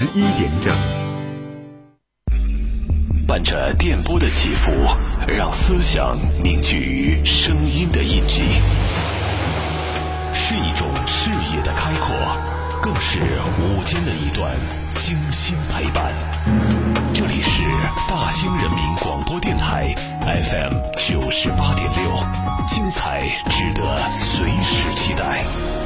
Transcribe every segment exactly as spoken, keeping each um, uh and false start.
一点整。 伴着电波的起伏，让思想凝聚于声音的印记，是一种视野的开阔，更是午间的一段精心陪伴。这里是大兴人民广播电台 F M 九十八点六，精彩值得随时期待。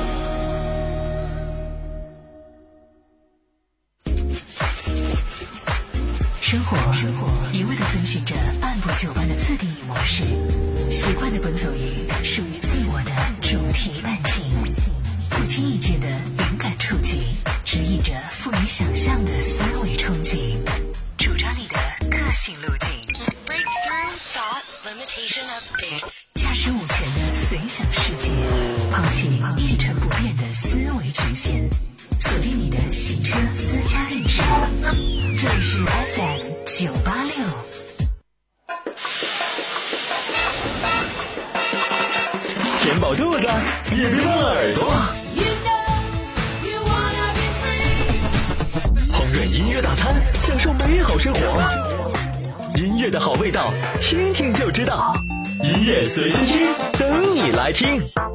生活一味地遵循着按部就班的自定义模式，习惯地奔走于属于自我的主题感情，不经意间的灵感触及，指引着赋予想象的思维憧憬，主张你的个性路径。Breakthrough thought limitation of depth， 驾驶午前的随想世界，抛弃一成不变的思维局限，锁定你的洗车私家认知。这里是 F M 九八六。 填饱肚子，也别忘了耳朵。烹饪音乐大餐，享受美好生活。音乐的好味道，听听就知道。音乐随心听，等你来听。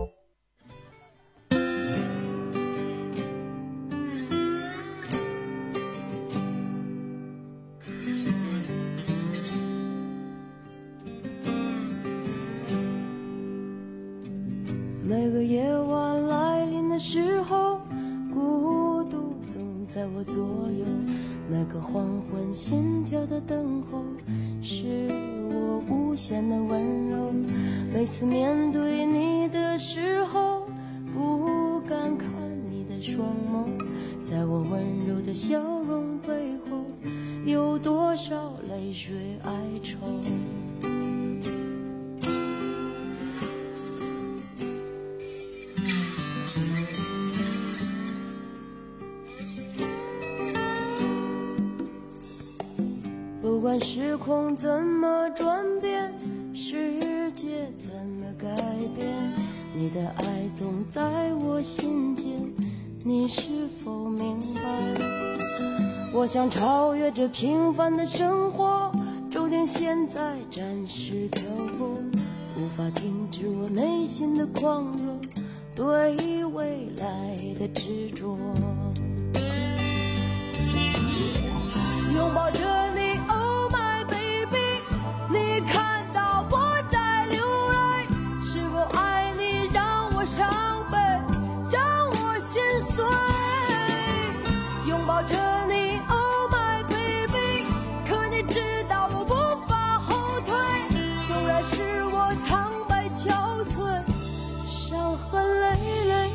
每个夜晚来临的时候，孤独总在我左右，每个黄昏心跳的等候，是我无限的温柔。每次面对你的时候，不敢看你的双眸，在我温柔的笑容背后，有多少泪水哀愁。不管时空怎么转变，世界怎么改变，你的爱总在我心间，你是否明白？我想超越这平凡的生活，注定现在暂时漂泊，无法停止我内心的狂热，对未来的执着。拥抱着你，Oh my baby， 你看到我在流泪，是否爱你让我伤悲，让我心碎。拥抱着你，Oh my baby， 可你知道我无法后退，纵然是我苍白憔悴，伤痕累累。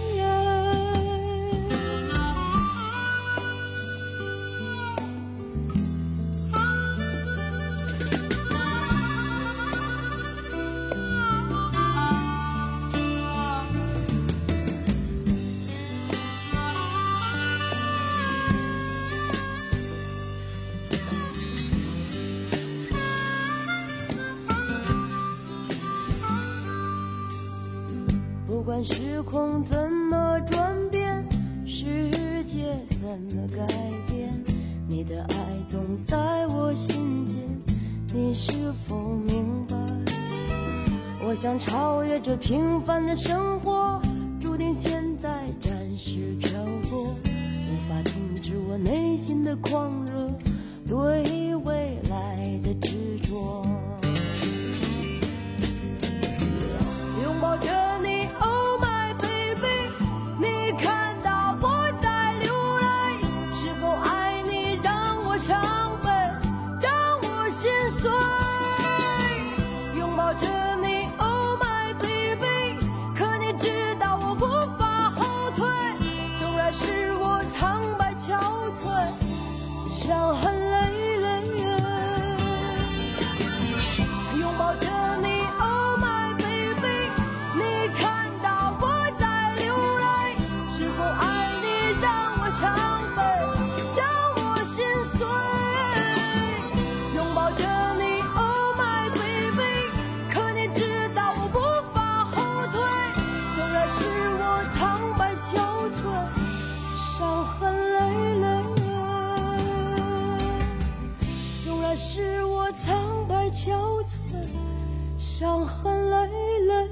不管时空怎么转变，世界怎么改变，你的爱总在我心间，你是否明白？我想超越这平凡的生活，注定现在暂时漂泊，无法停止我内心的狂热，对未来的执着。拥抱着你，Oh my baby， 你看到我在流泪，是否爱你让我伤悲，让我心碎。拥抱着你，Oh my baby， 可你知道我无法后退，纵然是我苍白憔悴，伤痕累累。拥抱着你，Oh my baby， 你看到我在流泪，是否爱你让我伤悲，让我心碎。拥抱着你，Oh my baby， 可你知道我无法后退，纵然是我苍白憔悴，伤痕累累。 憔悴，伤痕累累。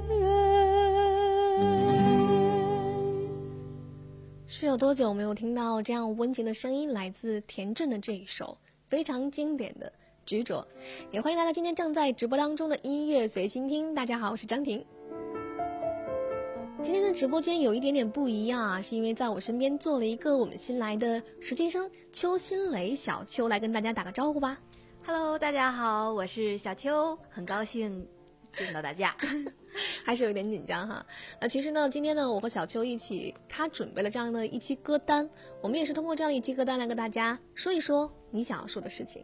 是有多久没有听到这样温情的声音？来自田震的这一首非常经典的执着。也欢迎来到今天正在直播当中的音乐随心听。大家好，我是张婷。今天的直播间有一点点不一样啊，是因为在我身边坐了一个我们新来的实习生邱新蕾，小邱来跟大家打个招呼吧。 Hello， 大家好，我是小邱，很高兴见到大家。 还是有点紧张哈。那其实呢，今天呢，我和小邱一起，他准备了这样的一期歌单，我们也是通过这样的一期歌单来跟大家说一说你想要说的事情。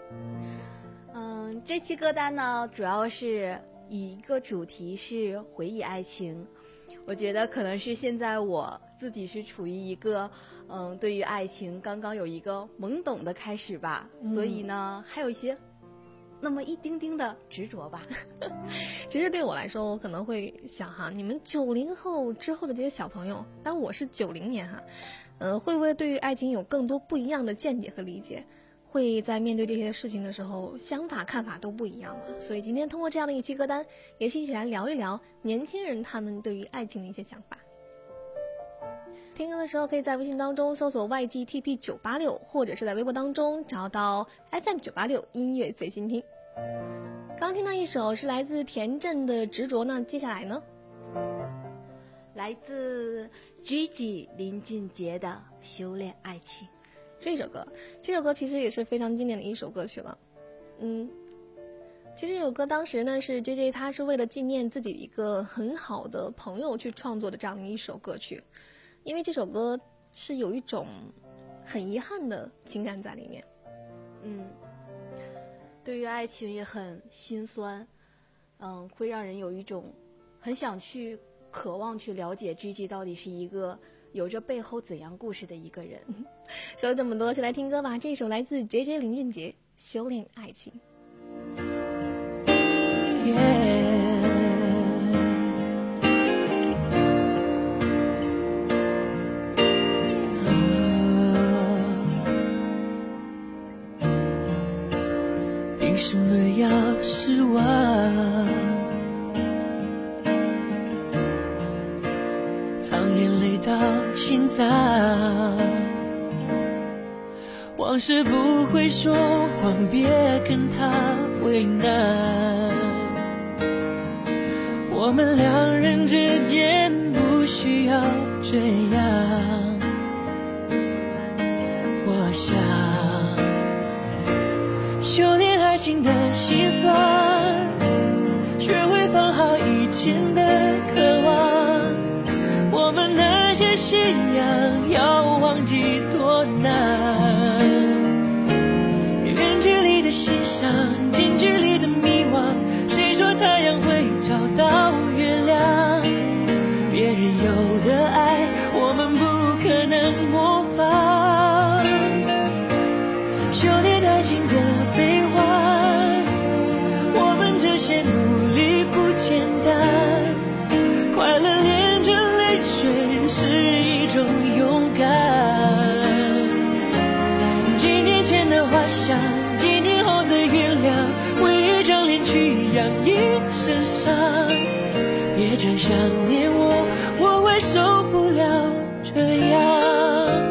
嗯，这期歌单呢，主要是以一个主题是回忆爱情。我觉得可能是现在我自己是处于一个，嗯，对于爱情刚刚有一个懵懂的开始吧，嗯、所以呢，还有一些那么一丁丁的执着吧。 其实对我来说，我可能会想哈，你们九零后之后的这些小朋友，但我是九零年哈，呃，会不会对于爱情有更多不一样的见解和理解？会在面对这些事情的时候，想法看法都不一样嘛。所以今天通过这样的一期歌单，也是一起来聊一聊年轻人他们对于爱情的一些想法。听歌的时候，可以在微信当中搜索 Y G T P 九八六，或者是在微博当中找到 F M 九八六音乐随心听。刚听到一首是来自田震的执着呢，接下来呢， 来自 Gigi 林俊杰的修炼爱情。 这首歌，这首歌其实也是非常经典的一首歌曲了。嗯，其实这首歌当时呢是 J J 他是为了纪念自己一个很好的朋友去创作的这样的一首歌曲，因为这首歌是有一种很遗憾的情感在里面。 嗯，对于爱情也很心酸，嗯，会让人有一种很想去渴望去了解 G G 到底是一个有着背后怎样故事的一个人。 说了这么多，先来听歌吧。这首来自 J J 林俊杰《修炼爱情》。 Yeah. 凭什么要失望？藏眼泪到心脏，往事不会说谎，别跟他为难。我们两人之间不需要这样。我想修炼爱情的心酸，学会放好以前的渴望。我们那些信仰要忘记多难。远距离的欣赏，近距离的迷惘，谁说太阳会找到月亮？别人有的爱我们不可能模仿。修炼爱情的悲欢，我们这些努力不简单。快乐连着泪水是一种勇敢。几年前的花香，几年后的原谅，为一张脸去养一身伤。别再想念我，我会受不了这样。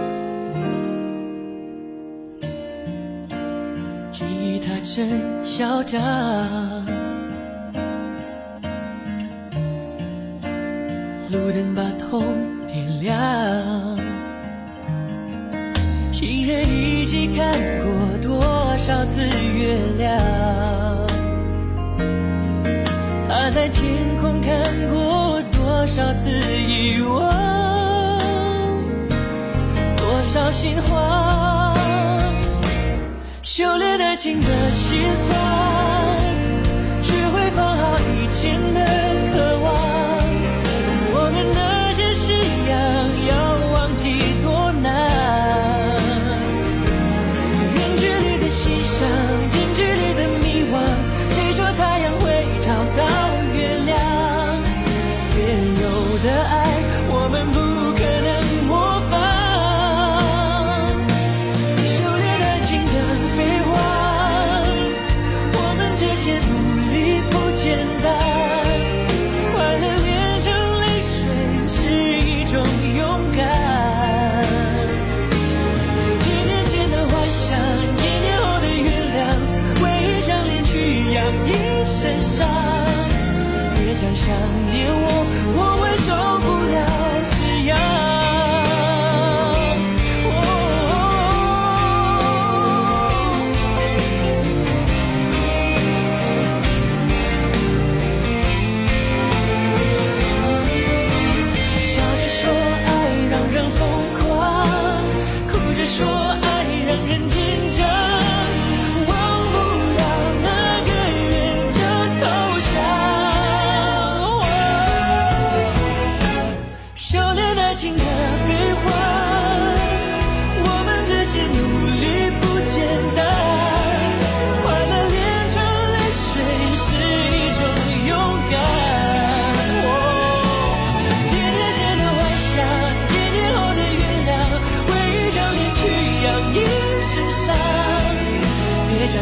记忆它真嚣张，路灯把痛点亮。情人一起看过多少次月亮，他在天空看过多少次遗忘，多少心慌。修炼爱情的心酸，学会放好以前的渴望。我们那些信仰要忘记多难。远距离的欣赏，近距离的迷惘，谁说太阳会找到月亮？别人有的爱我们不可能模仿。修炼爱情的悲欢，我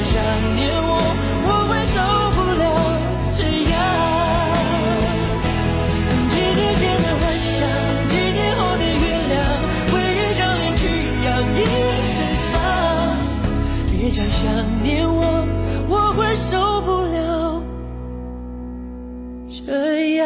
想念我，我会受不了这样。几年前的幻想，几年后的原谅，回忆就连去养也身上。别讲想念我，我会受不了这样。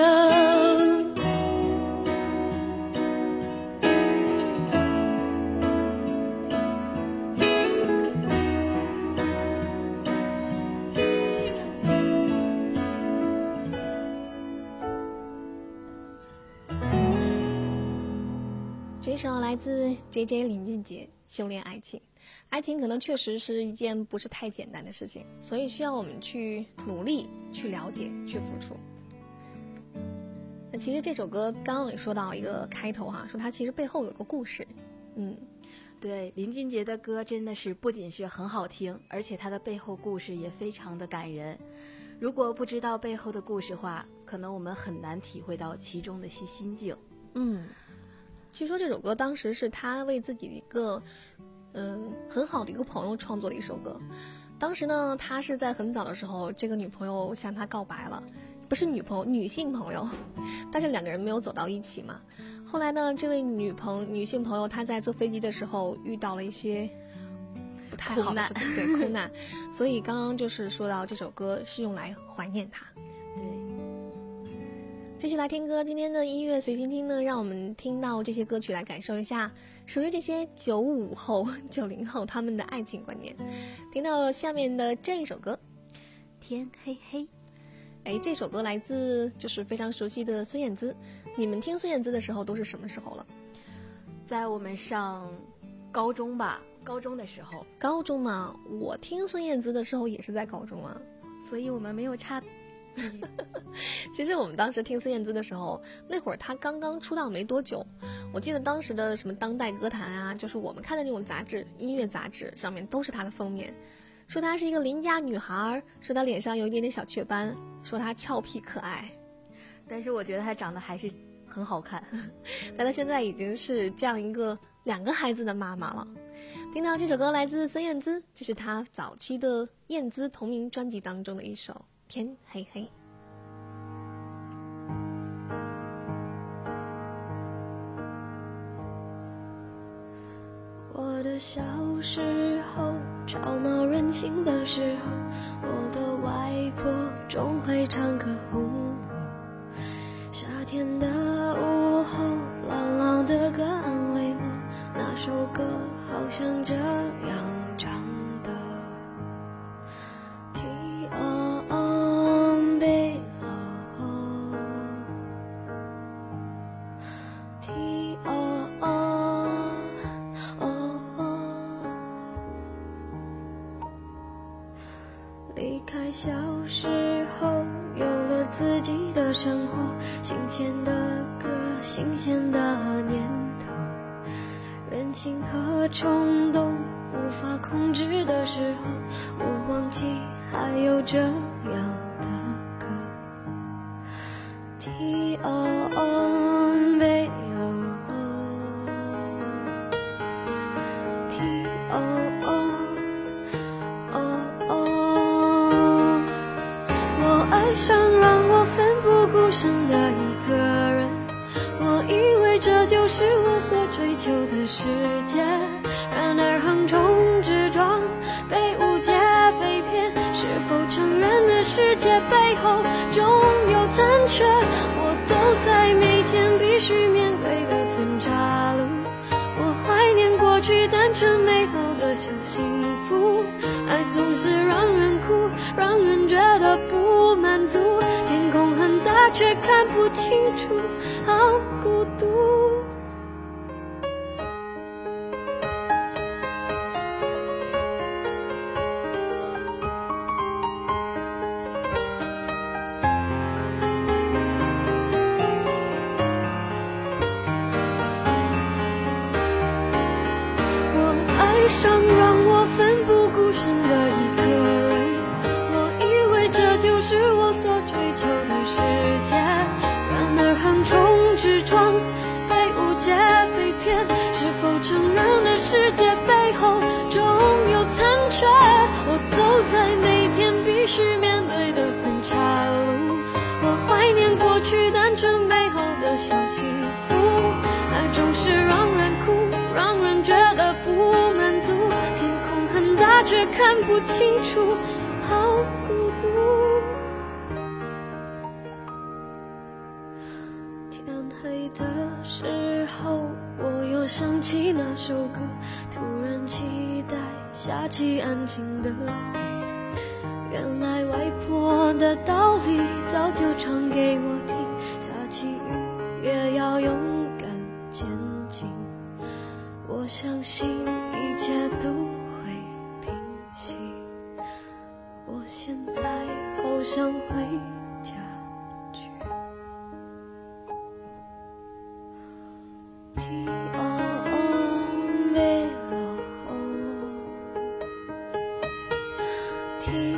这首来自 J J 林俊杰《修炼爱情》。爱情可能确实是一件不是太简单的事情，所以需要我们去努力、去了解、去付出。那其实这首歌刚刚也说到一个开头哈、啊，说它其实背后有个故事。嗯， 对，林俊杰的歌真的是不仅是很好听，而且他的背后故事也非常的感人。如果不知道背后的故事话，可能我们很难体会到其中的些心境。 嗯，据说这首歌当时是他为自己的一个嗯很好的一个朋友创作的一首歌。当时呢，他是在很早的时候，这个女朋友向他告白了，不是女朋友，女性朋友，但是两个人没有走到一起嘛。后来呢，这位女朋女性朋友她在坐飞机的时候遇到了一些不太好的事情，对，空难，所以刚刚就是说到这首歌是用来怀念她。 对， 继续来听歌，今天的音乐随心听呢，让我们听到这些歌曲来感受一下属于这些九五后、九零后他们的爱情观念。听到下面的这一首歌， 天黑黑。 哎，这首歌来自就是非常熟悉的孙燕姿。你们听孙燕姿的时候都是什么时候了？ 在我们上高中吧，高中的时候。 高中嘛，我听孙燕姿的时候也是在高中啊， 所以我们没有差。 其实我们当时听孙燕姿的时候，那会儿她刚刚出道没多久。我记得当时的什么当代歌坛啊，就是我们看的那种杂志，音乐杂志上面都是她的封面，说她是一个邻家女孩，说她脸上有一点点小雀斑，说她俏皮可爱。 但是我觉得她长得还是很好看。 但她现在已经是这样一个两个孩子的妈妈了。听到这首歌来自孙燕姿，这是她早期的燕姿同名专辑当中的一首天黑黑。 我的小时候，吵闹任性的时候，我的外婆总会唱歌哄我。夏天的午后，朗朗的歌安慰我，那首歌好像这样唱的。天黑咯，天离开小时候，有了自己的生活，新鲜的歌，新鲜的念头，任性和冲动无法控制的时候，我忘记还有这样的歌。天黑咯，天爱上让我奋不顾身的一个人，我以为这就是我所追求的世界，然而横冲直撞，被误解被骗，是否承认的世界背后总有残缺？我走在每天必须面对的分岔路，我怀念过去单纯美好的小幸福，爱总是让人哭，让人觉得不满足，天空很大却看不清楚，好孤独。爱上让我奋不顾身的一个人，我以为这就是我所追求的世界，然而横冲直撞，被误解被骗，是否承认的世界背后总有残缺？我走在却看不清楚，好孤独。天黑的时候，我又想起那首歌，突然期待下起安静的雨。原来外婆的道理早就唱给我听，下起雨也要勇敢前进。我相信一切都会平息，我现在好想回家去。天黑了，天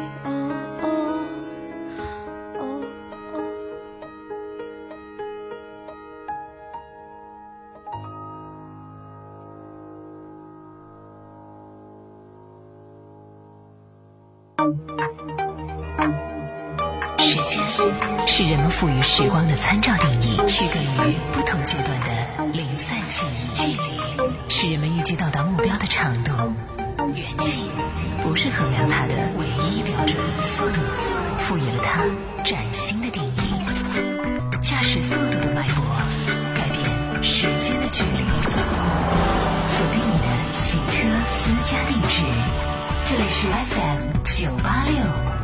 时间是人们赋予时光的参照定义，区隔于不同阶段的零散记忆。距离是人们预计到达目标的长度，远近不是衡量它的唯一标准。速度赋予了它崭新的定义，驾驶速度的脉搏改变时间的距离。锁定你的行车私家定制，这里是 F M 九八六。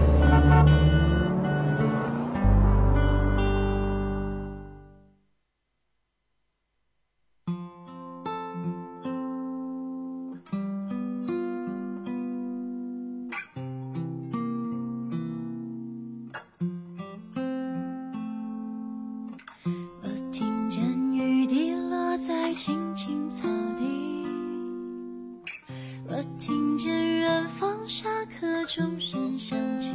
青青草地，我听见远方下课钟声响起，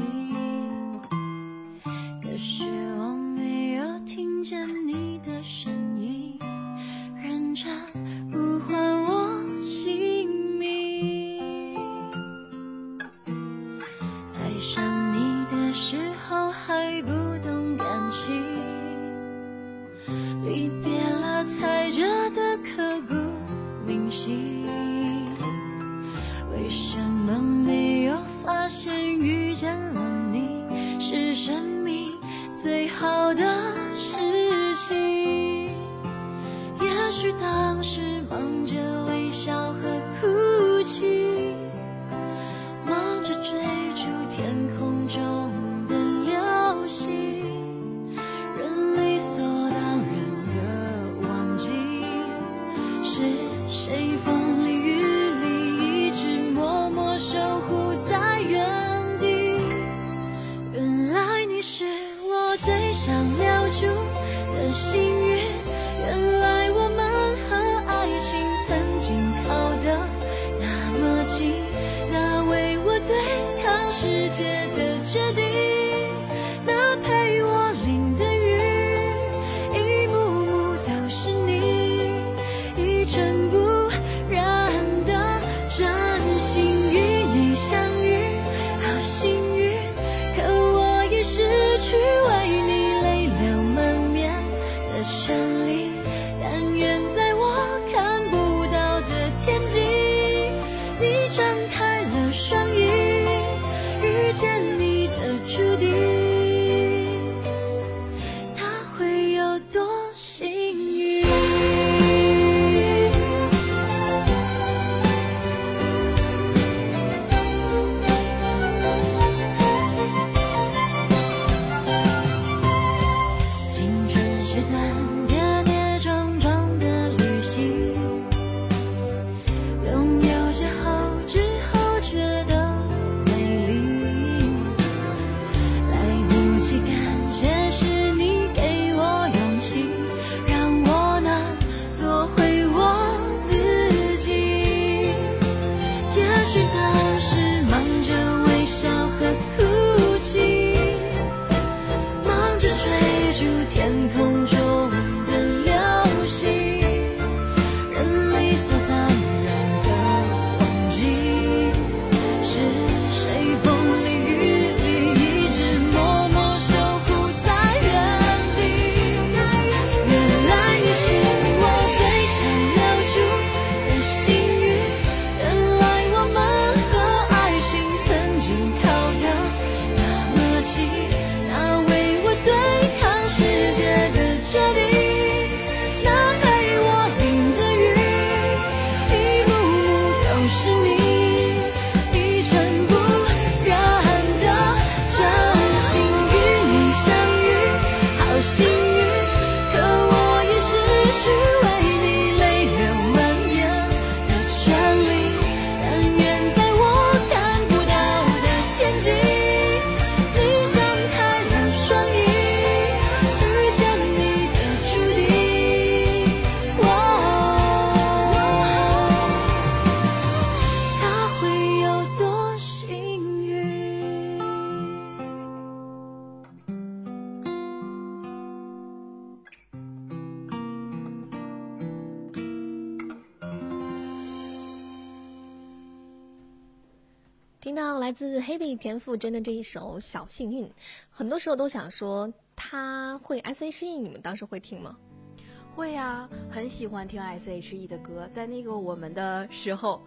可是我没有听见你的声音，认真呼唤我姓名。爱上你的时候还不懂感情，离别了才觉得刻骨铭心，为什么没有发现遇见了你是生命最好的事情？也许当时忙着微笑和哭泣，忙着追逐天空中的流星，人理所当然的忘记是谁风里雨里一直默默守护在原地。原来你是我最想留住的幸运，原来我们和爱情曾经靠得那么近，那为我对抗世界的决定，那陪我淋的雨，一幕幕都是你，一尘不染的真心与你相遇，好幸运，可我已失去为你泪流满面的权利，但愿在我看不到的天际，你张开了双翼，遇见你的注定，它会有多幸运。青春是段跌跌撞撞的旅行，拥有之后之后却都听到来自黑碧田馥甄的这一首《小幸运》，很多时候都想说他会 S H E， 你们当时会听吗？ 会啊，很喜欢听 S H E 的歌，在那个我们的时候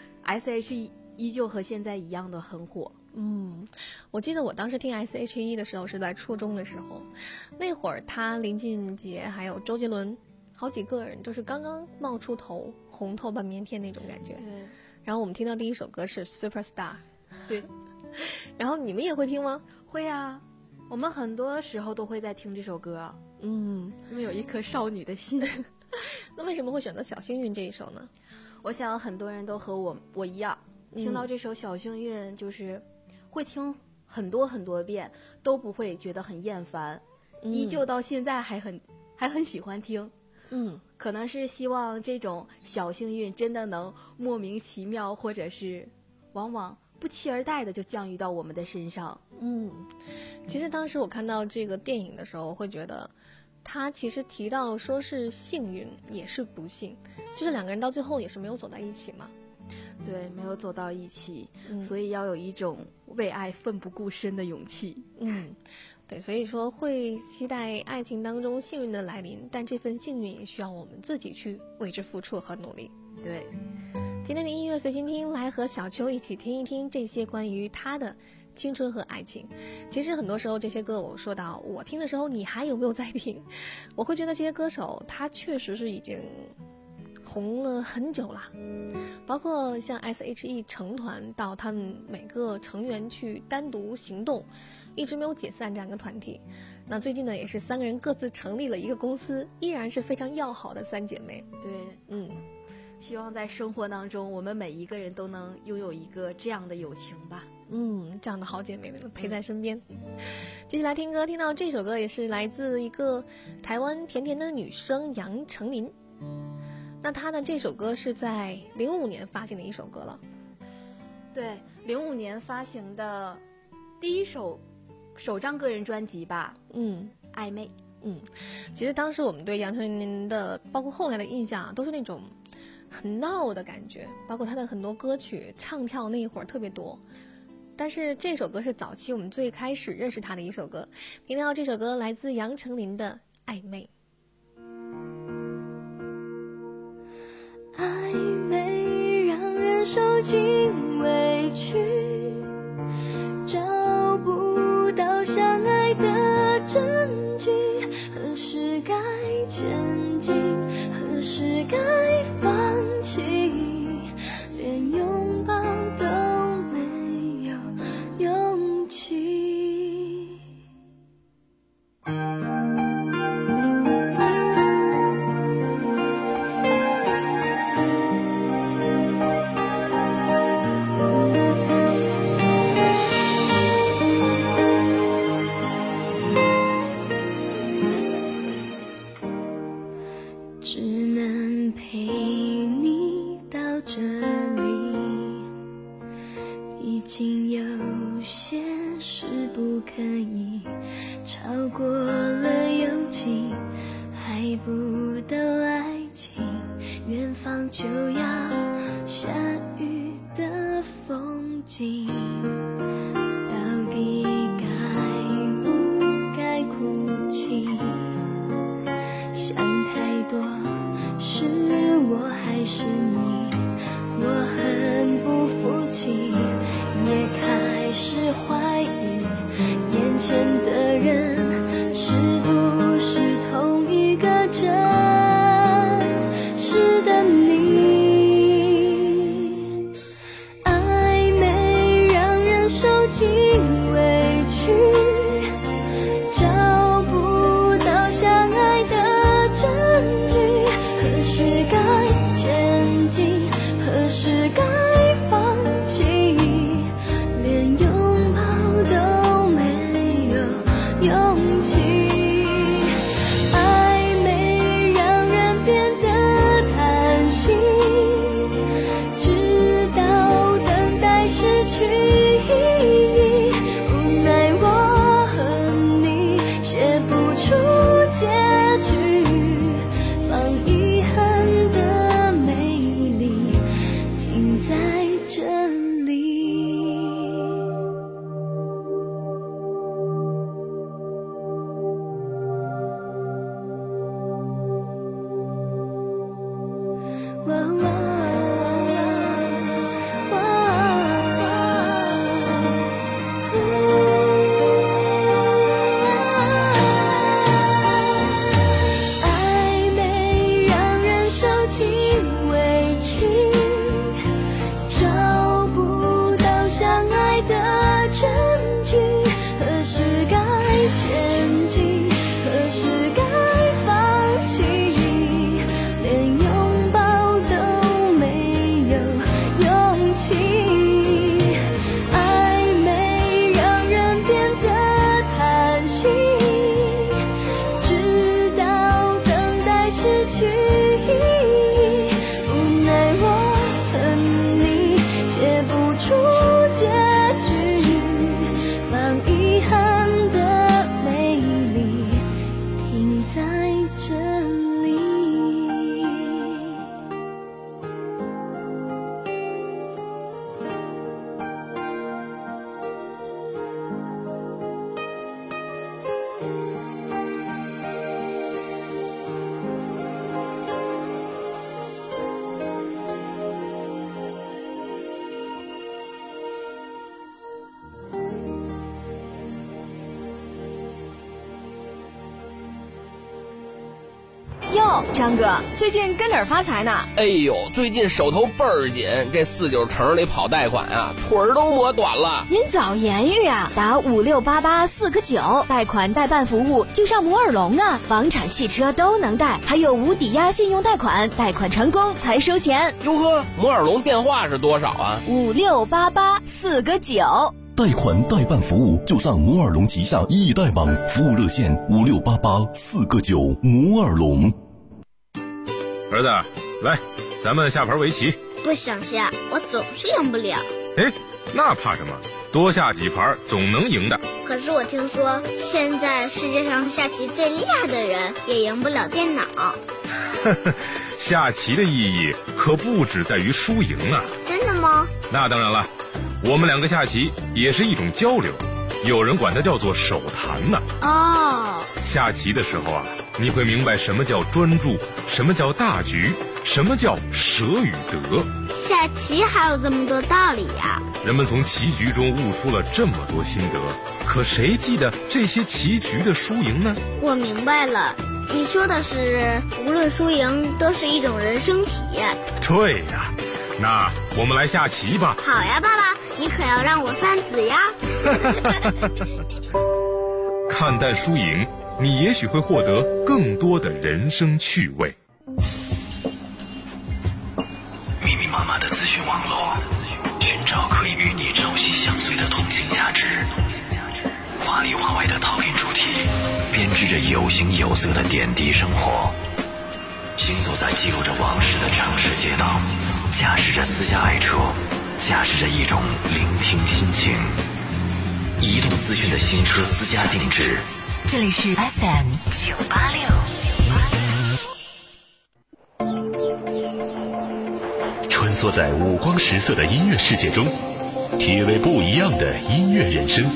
S H E 依旧和现在一样的很火。 嗯，我记得我当时听 S H E 的时候是在初中的时候，那会儿他林俊杰还有周杰伦好几个人就是刚刚冒出头，红透半边天那种感觉。 对， 然后我们听到第一首歌是 Superstar。 对， 然后你们也会听吗？ 会啊，我们很多时候都会在听这首歌。 嗯， 因为有一颗少女的心。 那为什么会选择《小幸运》这一首呢？ 我想很多人都和我我一样，听到这首《小幸运》就是会听很多很多遍，都不会觉得很厌烦，嗯、依旧到现在还很还很喜欢听。 嗯， 可能是希望这种小幸运真的能莫名其妙，或者是往往不期而待的就降于到我们的身上。 嗯，其实当时我看到这个电影的时候，我会觉得他其实提到说是幸运也是不幸，就是两个人到最后也是没有走在一起嘛。 对，没有走到一起、 嗯、 所以要有一种为爱奋不顾身的勇气。 嗯，对，所以说会期待爱情当中幸运的来临，但这份幸运也需要我们自己去为之付出和努力。 对， 今天的音乐随心听，来和小秋一起听一听这些关于他的青春和爱情。其实很多时候这些歌我说到我听的时候，你还有没有在听？我会觉得这些歌手他确实是已经红了很久了，包括像 S H E 成团到他们每个成员去单独行动，一直没有解散这样一个团体。那最近呢，也是三个人各自成立了一个公司，依然是非常要好的三姐妹。 对， 嗯， 希望在生活当中，我们每一个人都能拥有一个这样的友情吧。 嗯，这样的好姐妹们陪在身边。接下来听歌，听到这首歌也是来自一个台湾甜甜的女生杨丞琳。那她的这首歌是在零五年发行的一首歌了。 对，零五年发行的第一首首张个人专辑吧。 嗯， 暧昧。 嗯，其实当时我们对杨丞琳的，包括后来的印象，都是那种很闹的感觉，包括她的很多歌曲唱跳那一会儿特别多。但是这首歌是早期我们最开始认识她的一首歌。听到这首歌来自杨丞琳的《暧昧》。 暧昧让人受尽委屈，找不到相爱的证据，何时该前进，何时该放弃，连拥抱都没有勇气。只能陪你到这里，毕竟有些事不可以超过了友情，还不到爱情，远方就要下雨的风景，到底该不该哭泣？想太多，是我还是你？我很不服气，也开始怀疑眼前的人是不是同一个真实的你。暧昧让人受尽委屈，找不到相爱的证据，何时该前进，何时该放弃，连拥抱都没有勇气。暧昧让人变得贪心，直到等待失去意义，无奈我出结局，放遗憾的美丽停在这里。 哟，张哥，最近跟哪儿发财呢？ 哎呦，最近手头倍儿紧，这四九城里跑贷款啊，腿儿都磨短了。 您早言语啊，打五六八八四个九，贷款代办服务就上摩尔龙啊，房产汽车都能贷，还有无抵押信用贷款，贷款成功才收钱。 哟呵，摩尔龙电话是多少啊？ 五六八八四个九。 贷款代办服务就上摩尔龙旗下易贷网，服务热线五六八八四个九。摩尔龙。 儿子，来，咱们下盘围棋。 不想下，我总是赢不了。 哎，那怕什么？多下几盘总能赢的。 可是我听说，现在世界上下棋最厉害的人也赢不了电脑。 呵呵，下棋的意义可不只在于输赢啊。 真的吗？ 那当然了，我们两个下棋也是一种交流，有人管它叫做手谈呢。 哦， 下棋的时候啊，你会明白什么叫专注，什么叫大局，什么叫舍与得。 下棋还有这么多道理呀！ 人们从棋局中悟出了这么多心得，可谁记得这些棋局的输赢呢？ 我明白了，你说的是无论输赢都是一种人生体验。 对呀，那我们来下棋吧。 好呀，爸爸，你可要让我三子呀。 看淡输赢，你也许会获得更多的人生趣味。 密密麻麻的资讯网络，寻找可以与你朝夕相随的同性价值，话里话外的讨论主题，编织着有形有色的点滴生活。行走在记录着往事的城市街道，驾驶着私家爱车，驾驶着一种聆听心情。移动资讯的新车私家定制， 这里是 F M 九八六。 穿梭在五光十色的音乐世界中，体味不一样的音乐人生。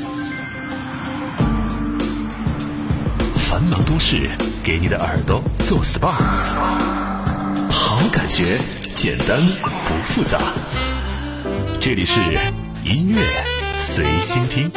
繁忙都市给你的耳朵做 S P A， 好感觉简单不复杂。这里是音乐随心听。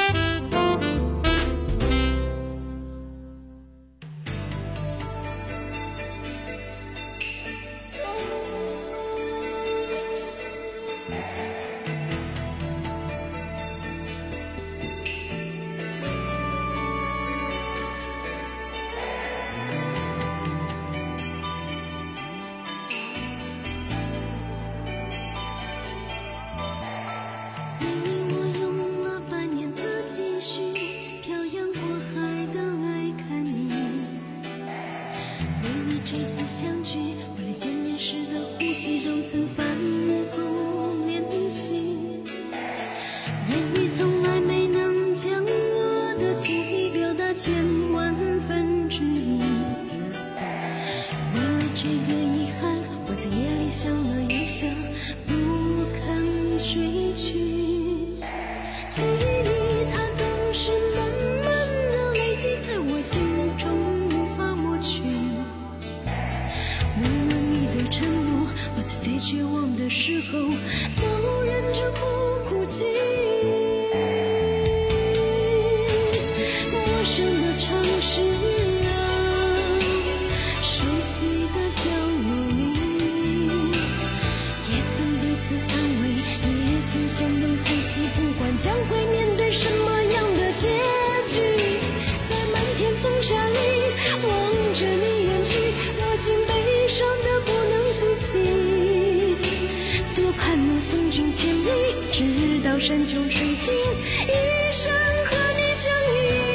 这次相聚，为了见面时的呼吸都曾反复练习，言语从来没能将我的情意表达千万分之一。为了这个遗憾，我在夜里想了又想，不肯睡去。记忆它总是慢慢的累积在我心中，无法抹去。问了你的承诺，我在最绝望的时候都忍着不哭泣。陌生的城市啊，熟悉的角落里，也曾彼此安慰，也曾相拥叹息，不管将会面对什么样的结局。在漫天风沙里望着你远去，落进悲伤的不能自己，多盼能送君千里，直到山穷水尽，一生和你相依。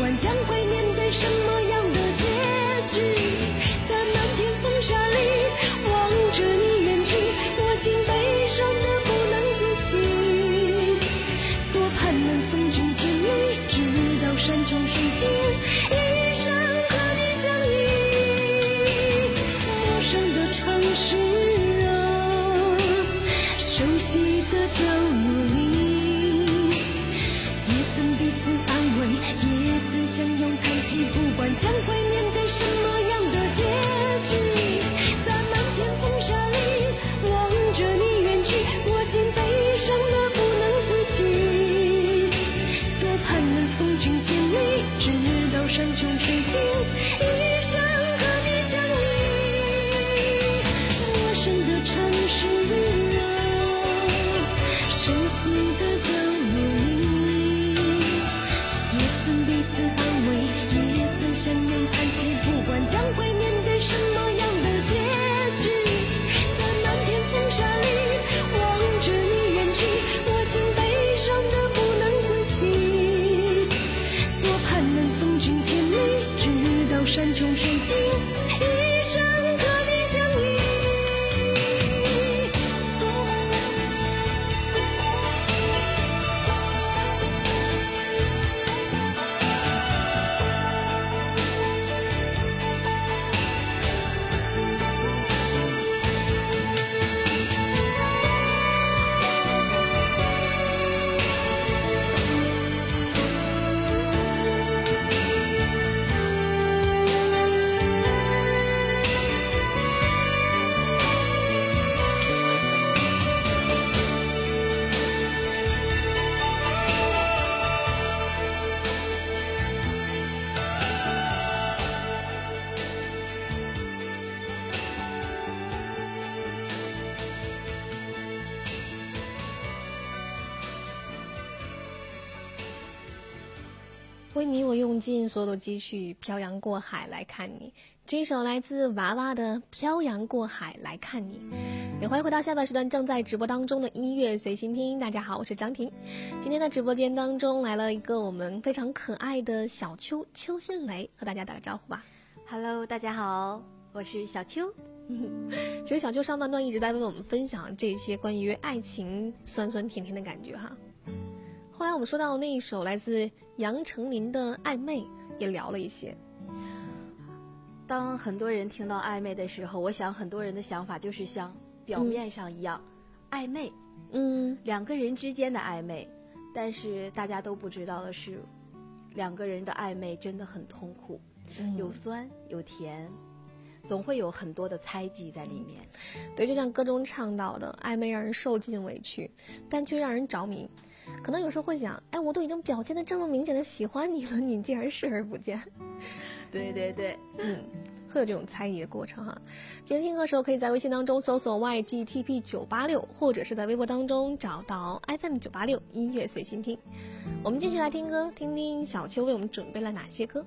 管将会面对什么样的结局，在漫天风沙里望着你远去，我竟悲伤得不能自己，多盼能送君千里，直到山穷水尽，一生和你相依。陌生的城市啊，熟悉的角落里，也曾彼此安慰，也曾相拥叹息，不管将会面对什么样的结局，在漫天风沙里望着你远去，我竟悲伤得不能自己，多盼能送君千里，直到山穷水尽，一生和你相依。陌生的城市啊，熟悉的角落里，也曾彼此安慰，也曾相拥叹息，不管将会面对什么样的结局，在漫天风沙里望着你远去，我竟悲伤得不能自己，多盼能送君千里，直到山穷水尽，一生和你相依。 为你我用尽所有的积蓄，漂洋过海来看你。这一首来自娃娃的《漂洋过海来看你》。也欢迎回到下半时段正在直播当中的音乐随心听。大家好，我是张婷。今天的直播间当中来了一个我们非常可爱的小秋邱新雷，和大家打个招呼吧。 Hello， 大家好，我是小秋。 其实小秋上半段一直在为我们分享这些关于爱情酸酸甜甜的感觉哈。后来我们说到那一首来自杨丞琳的《暧昧》，也聊了一些。 当很多人听到暧昧的时候，我想很多人的想法就是像表面上一样，嗯、暧昧， 嗯， 两个人之间的暧昧。但是大家都不知道的是，两个人的暧昧真的很痛苦，嗯、有酸有甜，总会有很多的猜忌在里面。 对，就像歌中唱到的，暧昧让人受尽委屈，但却让人着迷。可能有时候会想，哎，我都已经表现得这么明显的喜欢你了，你竟然视而不见。 对对对， 嗯，会有这种猜疑的过程哈。今天听歌的时候，可以在微信当中搜索 Y G T P 九八六，或者是在微博当中找到 F M 九八六音乐随心听。我们继续来听歌，听听小秋为我们准备了哪些歌。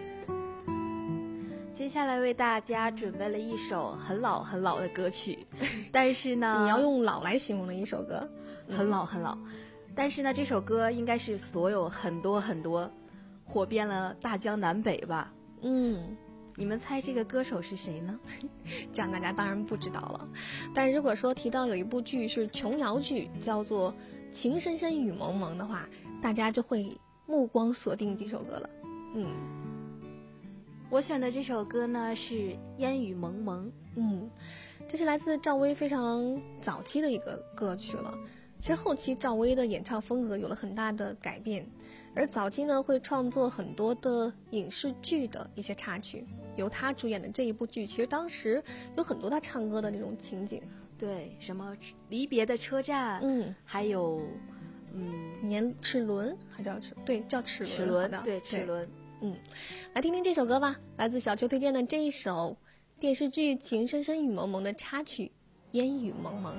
接下来为大家准备了一首很老很老的歌曲，但是呢， 你要用老来形容的一首歌， 很老很老。但是呢，这首歌应该是所有很多很多火遍了大江南北吧。 嗯， 你们猜这个歌手是谁呢？ 这样大家当然不知道了。但如果说提到有一部剧是琼瑶剧，叫做《情深深雨蒙蒙》的话，大家就会目光锁定这首歌了。嗯， 我选的这首歌呢是《烟雨蒙蒙》。 嗯，这是来自赵薇非常早期的一个歌曲了。其实后期赵薇的演唱风格有了很大的改变，而早期呢会创作很多的影视剧的一些插曲，由她主演的这一部剧，其实当时有很多她唱歌的那种情景， 对，什么离别的车站， 嗯， 还有嗯年齿轮，还叫齿，对，叫齿轮， 齿轮，对，齿轮， 嗯，来听听这首歌吧，来自小秋推荐的这一首电视剧《情深深雨蒙蒙》的插曲《烟雨蒙蒙》。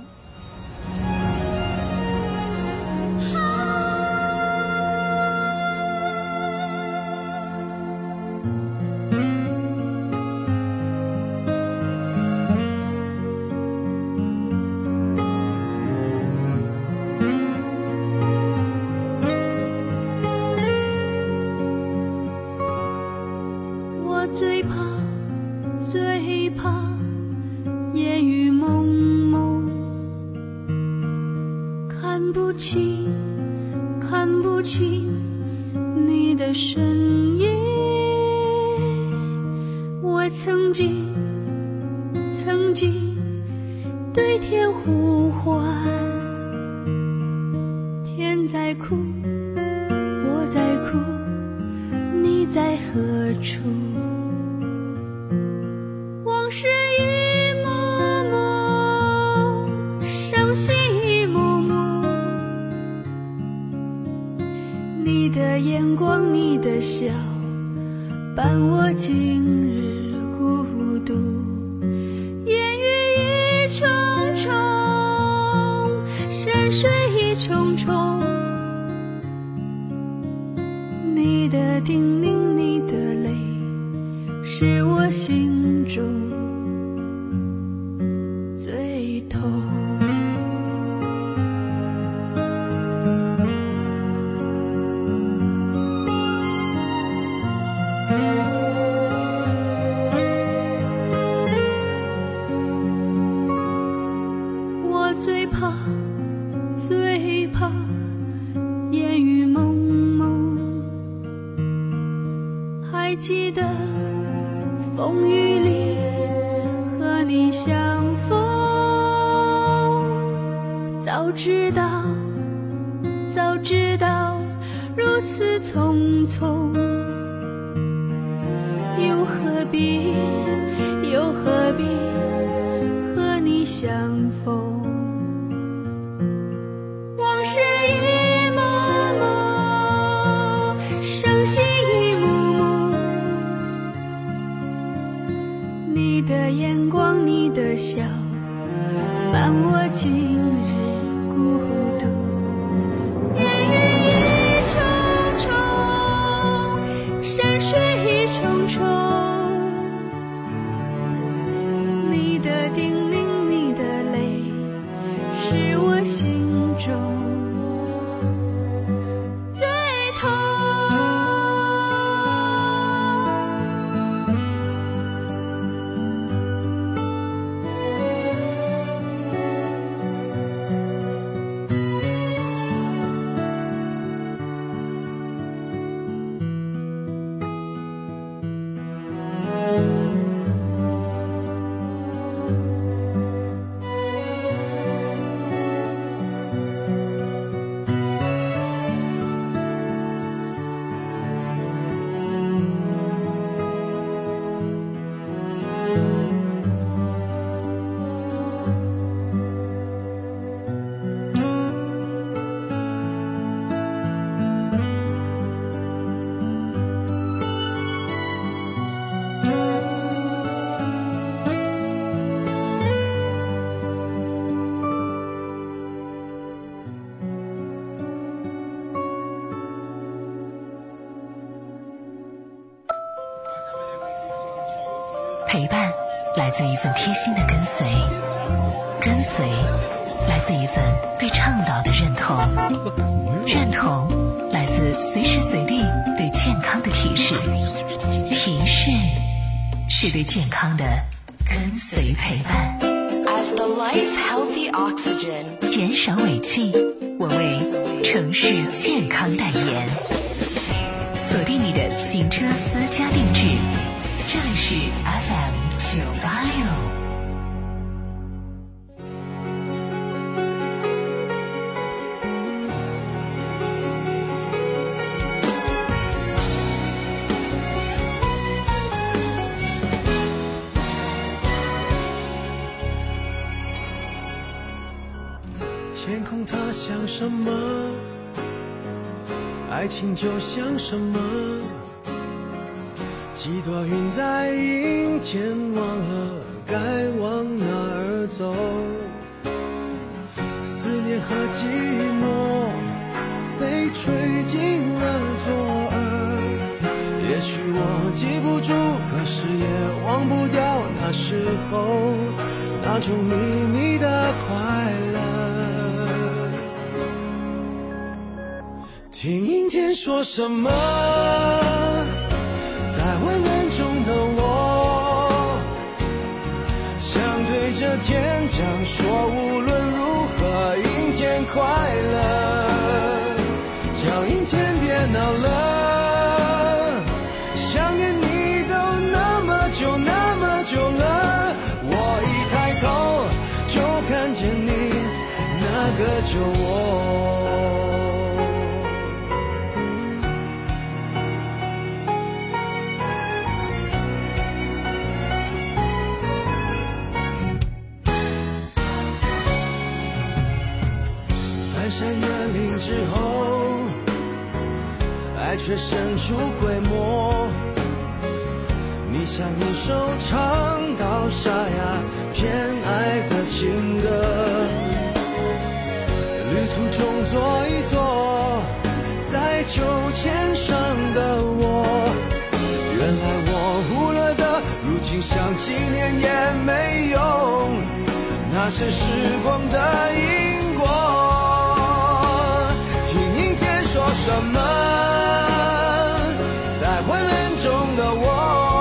的深夜，我曾经曾经对天呼唤，天在哭，我在哭，你在何处？往事一幕幕，伤心一幕幕，你的眼光，你的笑，伴我今日孤独。烟雨一重重，山水一重重，你的叮咛，你的泪，是我心中最痛。我最怕最怕烟雨蒙蒙，还记得风雨里和你相逢，早知道早知道如此匆匆，又何必又何必和你相逢。往事一幕幕，伤心一幕幕，你的眼光，你的笑，伴我今日孤独。烟雨一重重，山水一重重，你的叮咛，你的泪，是我心中最痛。 陪伴来自一份贴心的跟随，跟随来自一份对倡导的认同，认同来自随时随地对健康的提示，提示是对健康的跟随陪伴。 As the lights healthy oxygen， 减少尾气，我为城市健康代言。锁定你的行车私家定制，这里是 F M 九八六。 天空它像什么？爱情就像什么？几朵云在阴天，忘了该往哪儿走。思念和寂寞被吹进了左耳，也许我记不住，可是也忘不掉那时候那种秘密的快乐。听阴天说什么，在温暖中的我，想对着天讲说，无论如何阴天快乐，叫阴天别闹了， 时候，爱却生出鬼魔。你像一首唱到沙哑偏爱的情歌，旅途中坐一坐，在秋千上的我，原来我忽略的，如今想纪念也没用，那是时光的因果。听阴天说什么，在昏暗中的我，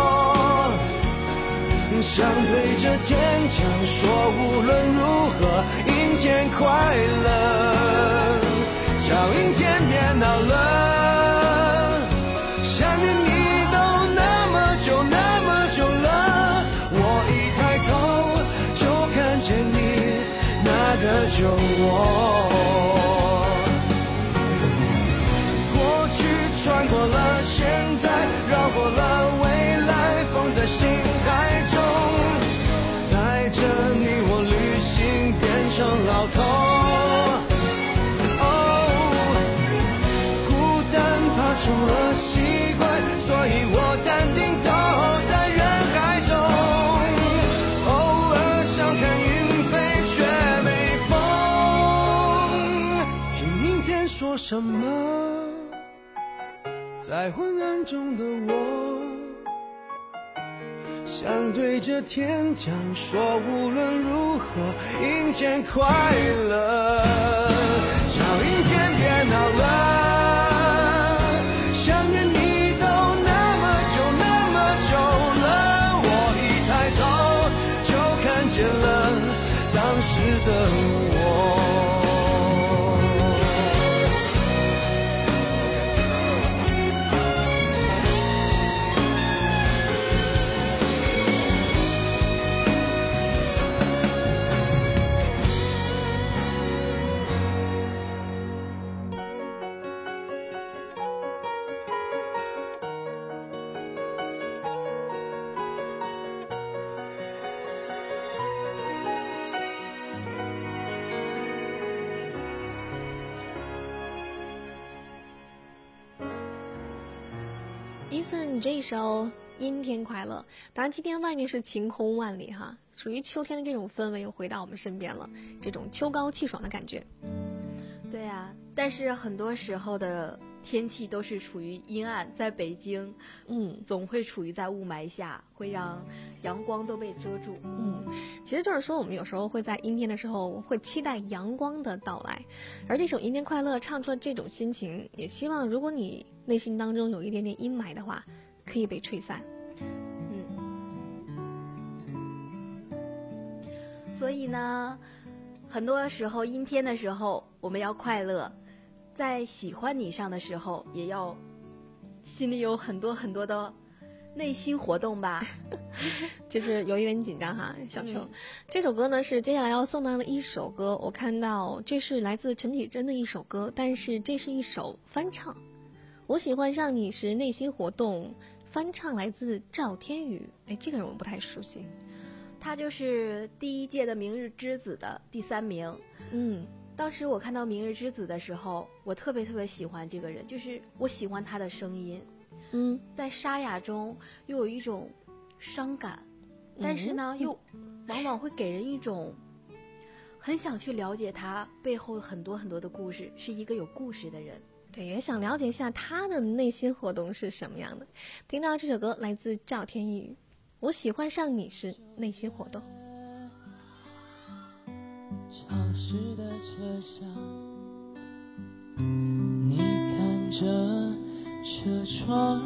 想对着天讲说，无论如何阴天快乐。叫阴天别闹了，想念你都那么久那么久了，我一抬头就看见你那个旧我。过去穿过了现在，绕过了未来，放在心海中，带着你我旅行变成老头。成了习惯，所以我淡定走在人海中，偶尔想看云飞却没风。听阴天说什么，在昏暗中的我，想对着天讲说，无论如何阴天快乐。叫阴天别闹了，当时的我。 伊森这一首阴天快乐，当然今天外面是晴空万里哈，属于秋天的这种氛围又回到我们身边了，这种秋高气爽的感觉。 对啊，但是很多时候的天气都是处于阴暗，在北京， 嗯， 总会处于在雾霾下，会让阳光都被遮住。 嗯，其实就是说，我们有时候会在阴天的时候会期待阳光的到来，而这首《阴天快乐》唱出了这种心情，也希望如果你内心当中有一点点阴霾的话，可以被吹散。 嗯，所以呢，很多时候阴天的时候，我们要快乐。在喜欢你上的时候，也要心里有很多很多的内心活动吧。 就是有一点紧张哈，小秋、嗯、这首歌呢是接下来要送到的一首歌，我看到这是来自陈绮贞的一首歌，但是这是一首翻唱。我喜欢上你时内心活动，翻唱来自赵天宇。哎，这个人我不太熟悉， 他就是第一届的明日之子的第三名。 嗯， 当时我看到明日之子的时候，我特别特别喜欢这个人，就是我喜欢他的声音， 嗯， 在沙哑中又有一种伤感，但是呢、嗯、又往往会给人一种很想去了解他背后很多很多的故事，是一个有故事的人。 对，也想了解一下他的内心活动是什么样的。听到这首歌来自赵天宇，我喜欢上你是内心活动。 潮湿的车厢，你看着车窗，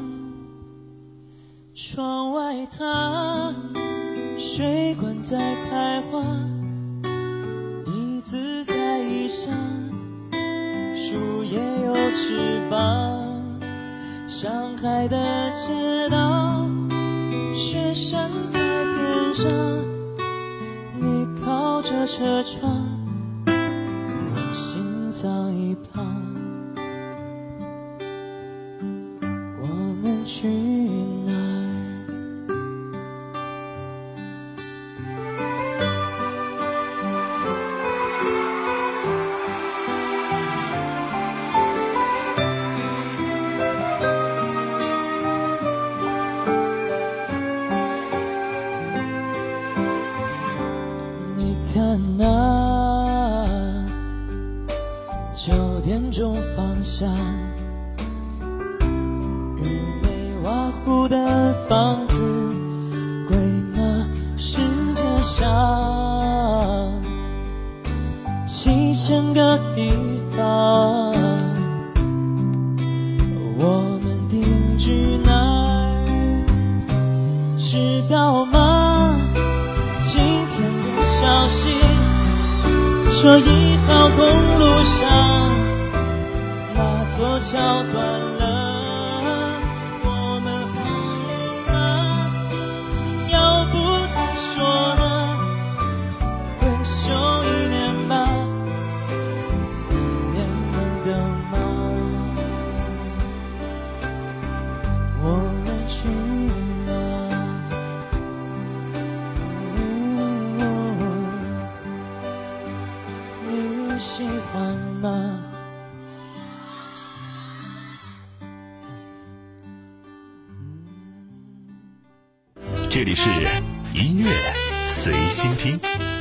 窗外它水管在开花，椅子在衣裳，树叶有翅膀，上海的街道，雪山在边上，你靠着车窗，我心脏一旁，我们去哪儿？ 看那九点钟方向，日内瓦湖的房子归纳世界上七千个地方，我们定居哪儿？知道吗？今天的消息说一号公路上那座桥断了，我们还去吗？你要不再说呢？回首一年吧，一年能等吗？我们去吗？你喜欢吗？ 这里是音乐随心听。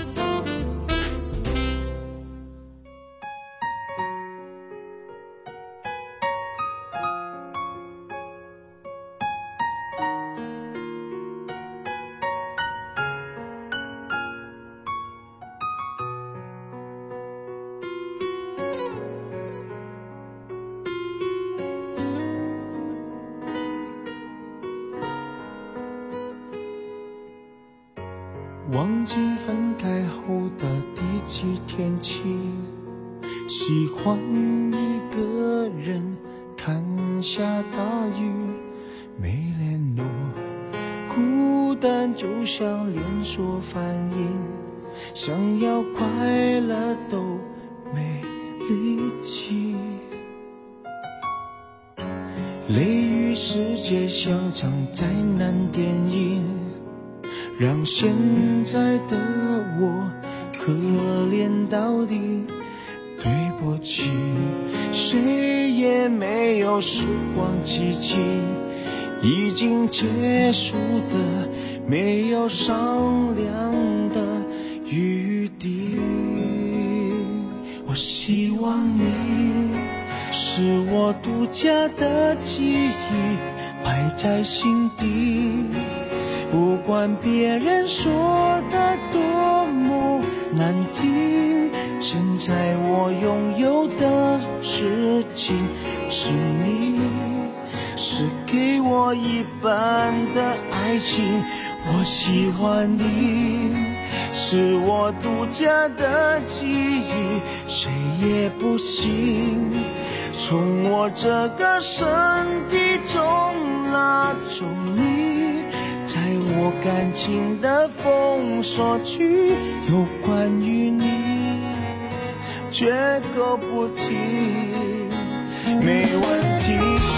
忘记分开后的第几天起，喜欢一个人看下大雨，没联络，孤单就像连锁反应，想要快乐都没力气。雷雨世界像场灾难电影，让现在的我可怜到底。对不起，谁也没有时光机器，已经结束的没有商量的余地。我希望你是我独家的记忆，摆在心底，不管别人说的多么难听，现在我拥有的事情是你，是给我一半的爱情。我喜欢你，是我独家的记忆，谁也不行从我这个身体中拉走你，在我感情的封锁区，有关于你绝口不提，没问题。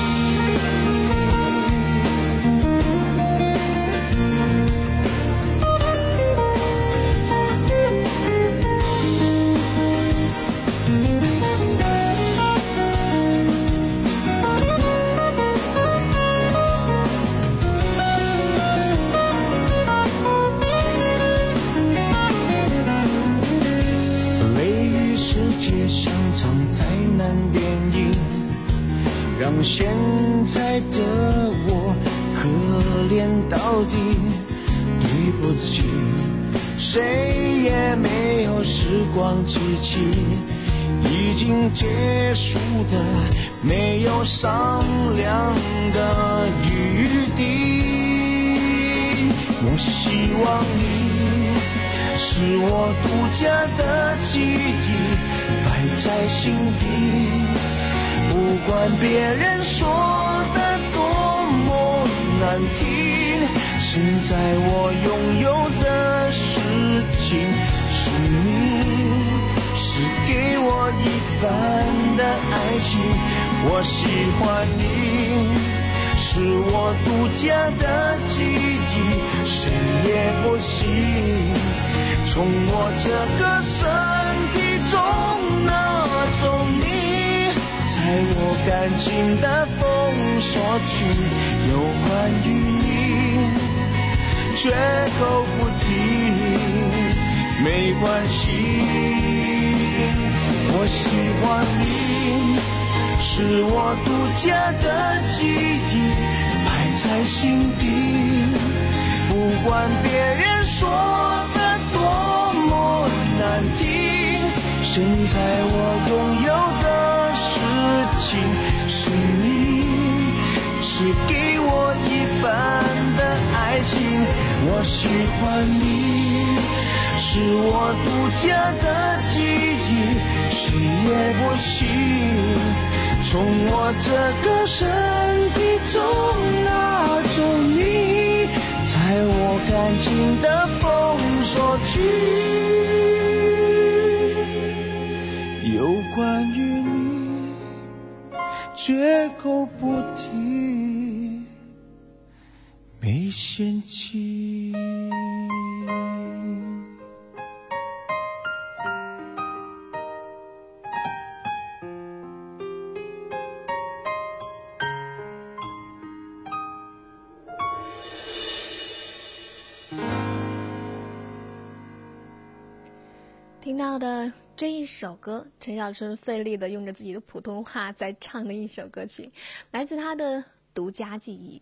让现在的我可怜到底。对不起，谁也没有时光机器，已经结束的没有商量的余地。我希望你是我独家的记忆，摆在心底，不管别人说的多么难听，现在我拥有的事情是你，是给我一半的爱情。我喜欢你，是我独家的记忆，谁也不行从我这个身体中拿走你，在我感情的封锁区，有关于你绝口不提， 没关系。我喜欢你，是我独家的记忆，埋在心底。不管别人说的多么难听，现在我拥有的事情是你，是给我一半的爱情。我喜欢你，是我独家的记忆，谁也不行从我这个身体中拿走你，在我感情的封锁区。有关于你绝口不提，没嫌弃。 听到的这一首歌，陈小春费力的用着自己的普通话在唱的一首歌曲，来自他的独家记忆。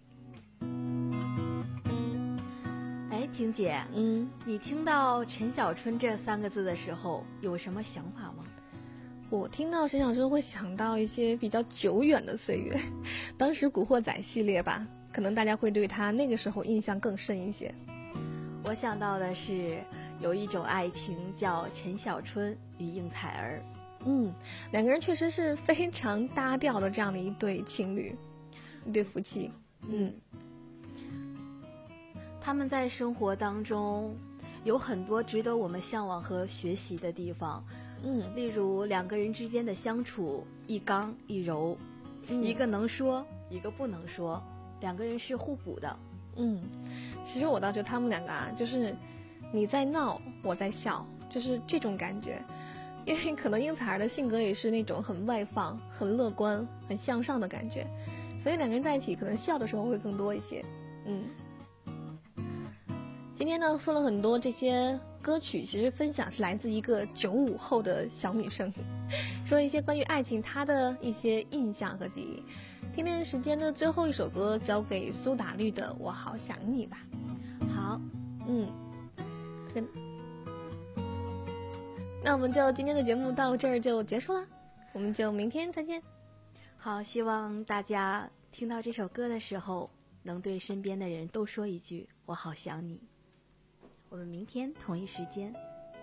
哎，婷姐，嗯，你听到陈小春这三个字的时候，有什么想法吗？ 我听到陈小春会想到一些比较久远的岁月，当时古惑仔系列吧，可能大家会对他那个时候印象更深一些。 我想到的是有一种爱情叫陈小春与应采儿， 嗯，两个人确实是非常搭调的这样的一对情侣，一对夫妻。嗯， 他们在生活当中有很多值得我们向往和学习的地方。嗯，例如两个人之间的相处，一刚一柔，嗯、一个能说，一个不能说，两个人是互补的。 嗯，其实我倒觉得他们两个啊，就是你在闹，我在笑，就是这种感觉。因为可能应采儿的性格也是那种很外放、很乐观、很向上的感觉，所以两个人在一起可能笑的时候会更多一些。嗯，今天呢说了很多这些歌曲，其实分享是来自一个九五后的小女生，说了一些关于爱情她的一些印象和记忆。今天的时间呢，最后一首歌交给苏打绿的《我好想你》吧。 好， 嗯，跟，那我们就今天的节目到这儿就结束了，我们就明天再见。 好，希望大家听到这首歌的时候，能对身边的人都说一句“我好想你”。我们明天同一时间。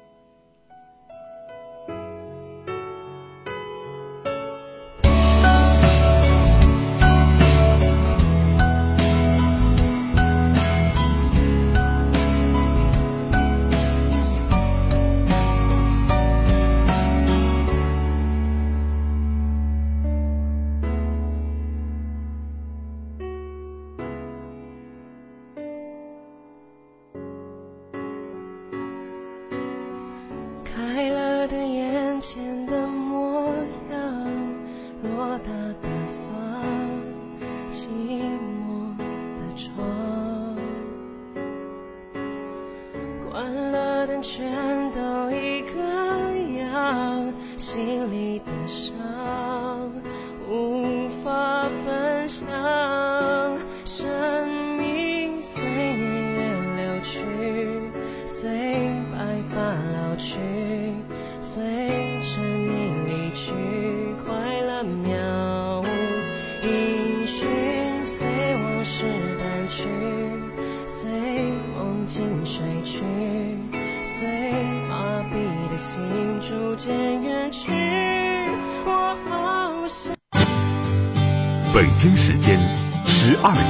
开了的眼前的模样，偌大的房，寂寞的床，关了灯全都一个样，心里的伤无法分享，生命随年月流去，随白发老去，随生命离去，快乐渺无音讯，随往事淡去，随梦境睡去，随麻痹的心逐渐远去，我好想。 北京时间十二点。